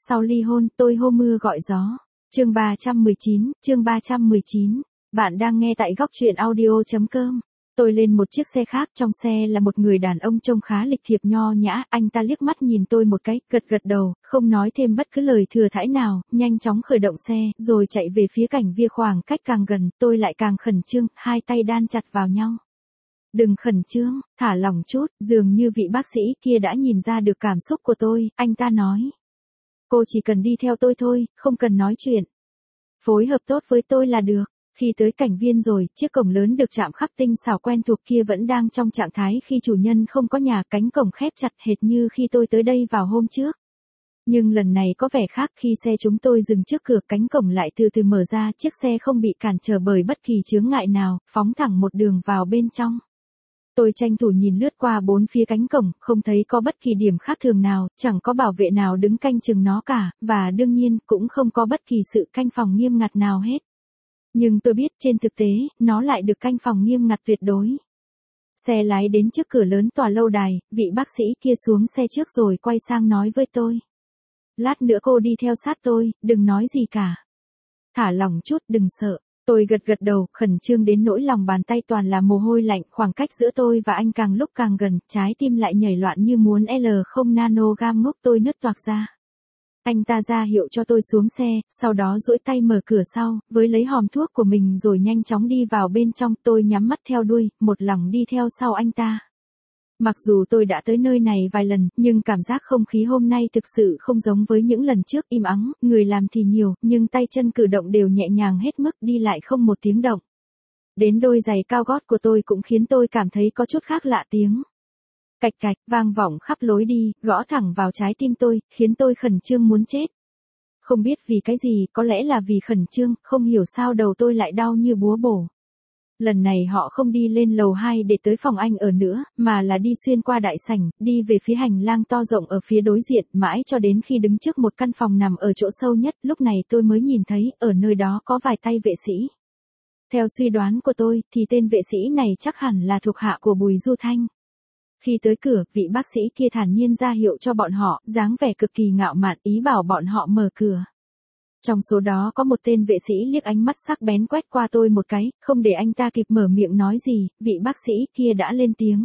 Sau ly hôn, tôi hô mưa gọi gió. Chương 319. Bạn đang nghe tại góc truyện audio.com. Tôi lên một chiếc xe khác, trong xe là một người đàn ông trông khá lịch thiệp nho nhã, anh ta liếc mắt nhìn tôi một cái, gật gật đầu, không nói thêm bất cứ lời thừa thãi nào, nhanh chóng khởi động xe, rồi chạy về phía cảnh via. Khoảng cách càng gần, tôi lại càng khẩn trương, hai tay đan chặt vào nhau. Đừng khẩn trương, thả lỏng chút, dường như vị bác sĩ kia đã nhìn ra được cảm xúc của tôi, anh ta nói. Cô chỉ cần đi theo tôi thôi, không cần nói chuyện. Phối hợp tốt với tôi là được. Khi tới cảnh viên rồi, chiếc cổng lớn được chạm khắc tinh xảo quen thuộc kia vẫn đang trong trạng thái khi chủ nhân không có nhà, cánh cổng khép chặt hệt như khi tôi tới đây vào hôm trước. Nhưng lần này có vẻ khác, khi xe chúng tôi dừng trước cửa, cánh cổng lại từ từ mở ra, chiếc xe không bị cản trở bởi bất kỳ chướng ngại nào, phóng thẳng một đường vào bên trong. Tôi tranh thủ nhìn lướt qua bốn phía cánh cổng, không thấy có bất kỳ điểm khác thường nào, chẳng có bảo vệ nào đứng canh chừng nó cả, và đương nhiên cũng không có bất kỳ sự canh phòng nghiêm ngặt nào hết. Nhưng tôi biết trên thực tế, nó lại được canh phòng nghiêm ngặt tuyệt đối. Xe lái đến trước cửa lớn tòa lâu đài, vị bác sĩ kia xuống xe trước rồi quay sang nói với tôi. Lát nữa cô đi theo sát tôi, đừng nói gì cả. Thả lỏng chút, đừng sợ. Tôi gật gật đầu, khẩn trương đến nỗi lòng bàn tay toàn là mồ hôi lạnh, khoảng cách giữa tôi và anh càng lúc càng gần, trái tim lại nhảy loạn như muốn L0 nanogam ngốc, tôi nứt toạc ra. Anh ta ra hiệu cho tôi xuống xe, sau đó duỗi tay mở cửa sau, với lấy hòm thuốc của mình rồi nhanh chóng đi vào bên trong. Tôi nhắm mắt theo đuôi, một lòng đi theo sau anh ta. Mặc dù tôi đã tới nơi này vài lần, nhưng cảm giác không khí hôm nay thực sự không giống với những lần trước, im ắng, người làm thì nhiều, nhưng tay chân cử động đều nhẹ nhàng hết mức, đi lại không một tiếng động. Đến đôi giày cao gót của tôi cũng khiến tôi cảm thấy có chút khác lạ, tiếng cạch cạch vang vọng khắp lối đi, gõ thẳng vào trái tim tôi, khiến tôi khẩn trương muốn chết. Không biết vì cái gì, có lẽ là vì khẩn trương, không hiểu sao đầu tôi lại đau như búa bổ. Lần này họ không đi lên lầu 2 để tới phòng anh ở nữa, mà là đi xuyên qua đại sảnh, đi về phía hành lang to rộng ở phía đối diện, mãi cho đến khi đứng trước một căn phòng nằm ở chỗ sâu nhất, lúc này tôi mới nhìn thấy, ở nơi đó có vài tay vệ sĩ. Theo suy đoán của tôi, thì tên vệ sĩ này chắc hẳn là thuộc hạ của Bùi Du Thanh. Khi tới cửa, vị bác sĩ kia thản nhiên ra hiệu cho bọn họ, dáng vẻ cực kỳ ngạo mạn, ý bảo bọn họ mở cửa. Trong số đó có một tên vệ sĩ liếc ánh mắt sắc bén quét qua tôi một cái, không để anh ta kịp mở miệng nói gì, vị bác sĩ kia đã lên tiếng.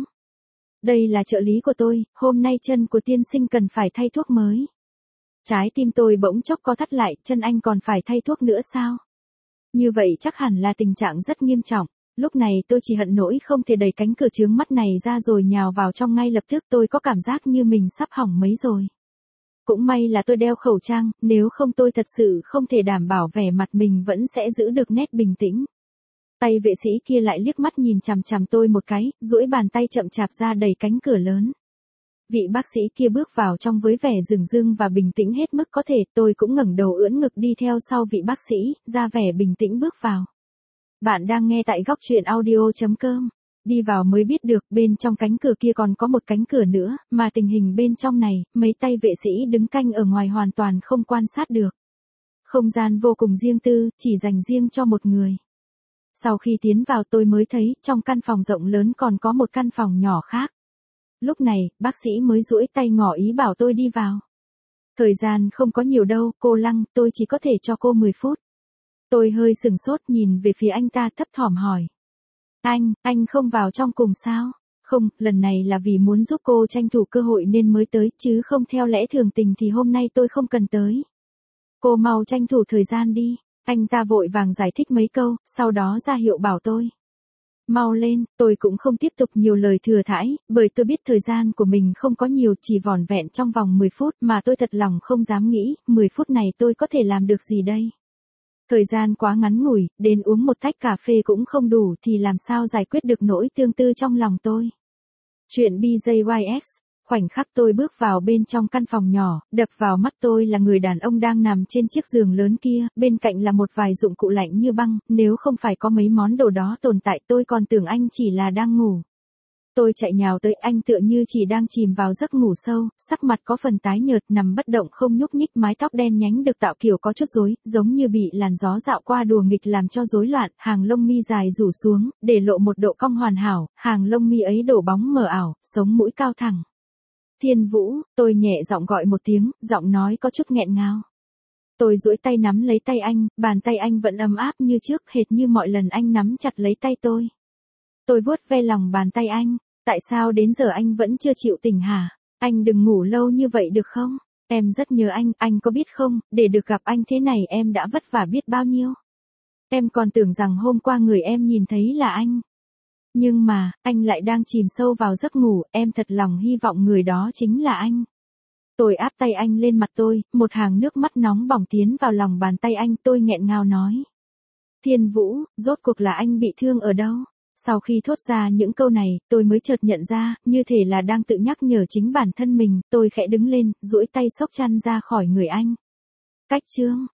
Đây là trợ lý của tôi, hôm nay chân của tiên sinh cần phải thay thuốc mới. Trái tim tôi bỗng chốc co thắt lại, chân anh còn phải thay thuốc nữa sao? Như vậy chắc hẳn là tình trạng rất nghiêm trọng. Lúc này tôi chỉ hận nỗi không thể đẩy cánh cửa chướng mắt này ra rồi nhào vào trong ngay lập tức, tôi có cảm giác như mình sắp hỏng mấy rồi. Cũng may là tôi đeo khẩu trang, nếu không tôi thật sự không thể đảm bảo vẻ mặt mình vẫn sẽ giữ được nét bình tĩnh. Tay vệ sĩ kia lại liếc mắt nhìn chằm chằm tôi một cái, duỗi bàn tay chậm chạp ra đẩy cánh cửa lớn. Vị bác sĩ kia bước vào trong với vẻ dửng dưng và bình tĩnh hết mức có thể, tôi cũng ngẩng đầu ưỡn ngực đi theo sau vị bác sĩ, ra vẻ bình tĩnh bước vào. Bạn đang nghe tại góc truyện audio.com. Đi vào mới biết được, bên trong cánh cửa kia còn có một cánh cửa nữa, mà tình hình bên trong này, mấy tay vệ sĩ đứng canh ở ngoài hoàn toàn không quan sát được. Không gian vô cùng riêng tư, chỉ dành riêng cho một người. Sau khi tiến vào tôi mới thấy, trong căn phòng rộng lớn còn có một căn phòng nhỏ khác. Lúc này, bác sĩ mới duỗi tay ngỏ ý bảo tôi đi vào. Thời gian không có nhiều đâu, cô Lăng, tôi chỉ có thể cho cô 10 phút. Tôi hơi sừng sốt nhìn về phía anh ta thấp thỏm hỏi. Anh không vào trong cùng sao? Không, lần này là vì muốn giúp cô tranh thủ cơ hội nên mới tới, chứ không theo lẽ thường tình thì hôm nay tôi không cần tới. Cô mau tranh thủ thời gian đi. Anh ta vội vàng giải thích mấy câu, sau đó ra hiệu bảo tôi. Mau lên, tôi cũng không tiếp tục nhiều lời thừa thãi, bởi tôi biết thời gian của mình không có nhiều, chỉ vỏn vẹn trong vòng 10 phút mà tôi thật lòng không dám nghĩ, 10 phút này tôi có thể làm được gì đây? Thời gian quá ngắn ngủi, đến uống một tách cà phê cũng không đủ thì làm sao giải quyết được nỗi tương tư trong lòng tôi. Chuyện BJYS, khoảnh khắc tôi bước vào bên trong căn phòng nhỏ, đập vào mắt tôi là người đàn ông đang nằm trên chiếc giường lớn kia, bên cạnh là một vài dụng cụ lạnh như băng, nếu không phải có mấy món đồ đó tồn tại tôi còn tưởng anh chỉ là đang ngủ. Tôi chạy nhào tới, anh tựa như chỉ đang chìm vào giấc ngủ sâu, sắc mặt có phần tái nhợt, nằm bất động không nhúc nhích, mái tóc đen nhánh được tạo kiểu có chút rối, giống như bị làn gió dạo qua đùa nghịch làm cho rối loạn, hàng lông mi dài rủ xuống, để lộ một độ cong hoàn hảo, hàng lông mi ấy đổ bóng mờ ảo, sống mũi cao thẳng. Thiên Vũ, tôi nhẹ giọng gọi một tiếng, giọng nói có chút nghẹn ngào. Tôi duỗi tay nắm lấy tay anh, bàn tay anh vẫn ấm áp như trước, hệt như mọi lần anh nắm chặt lấy tay tôi. Tôi vuốt ve lòng bàn tay anh, tại sao đến giờ anh vẫn chưa chịu tỉnh hả? Anh đừng ngủ lâu như vậy được không? Em rất nhớ anh có biết không, để được gặp anh thế này em đã vất vả biết bao nhiêu. Em còn tưởng rằng hôm qua người em nhìn thấy là anh. Nhưng mà, anh lại đang chìm sâu vào giấc ngủ, em thật lòng hy vọng người đó chính là anh. Tôi áp tay anh lên mặt tôi, một hàng nước mắt nóng bỏng tiến vào lòng bàn tay anh, tôi nghẹn ngào nói. Thiên Vũ, rốt cuộc là anh bị thương ở đâu? Sau khi thốt ra những câu này, tôi mới chợt nhận ra, như thể là đang tự nhắc nhở chính bản thân mình, tôi khẽ đứng lên, duỗi tay xốc chăn ra khỏi người anh. Cách chương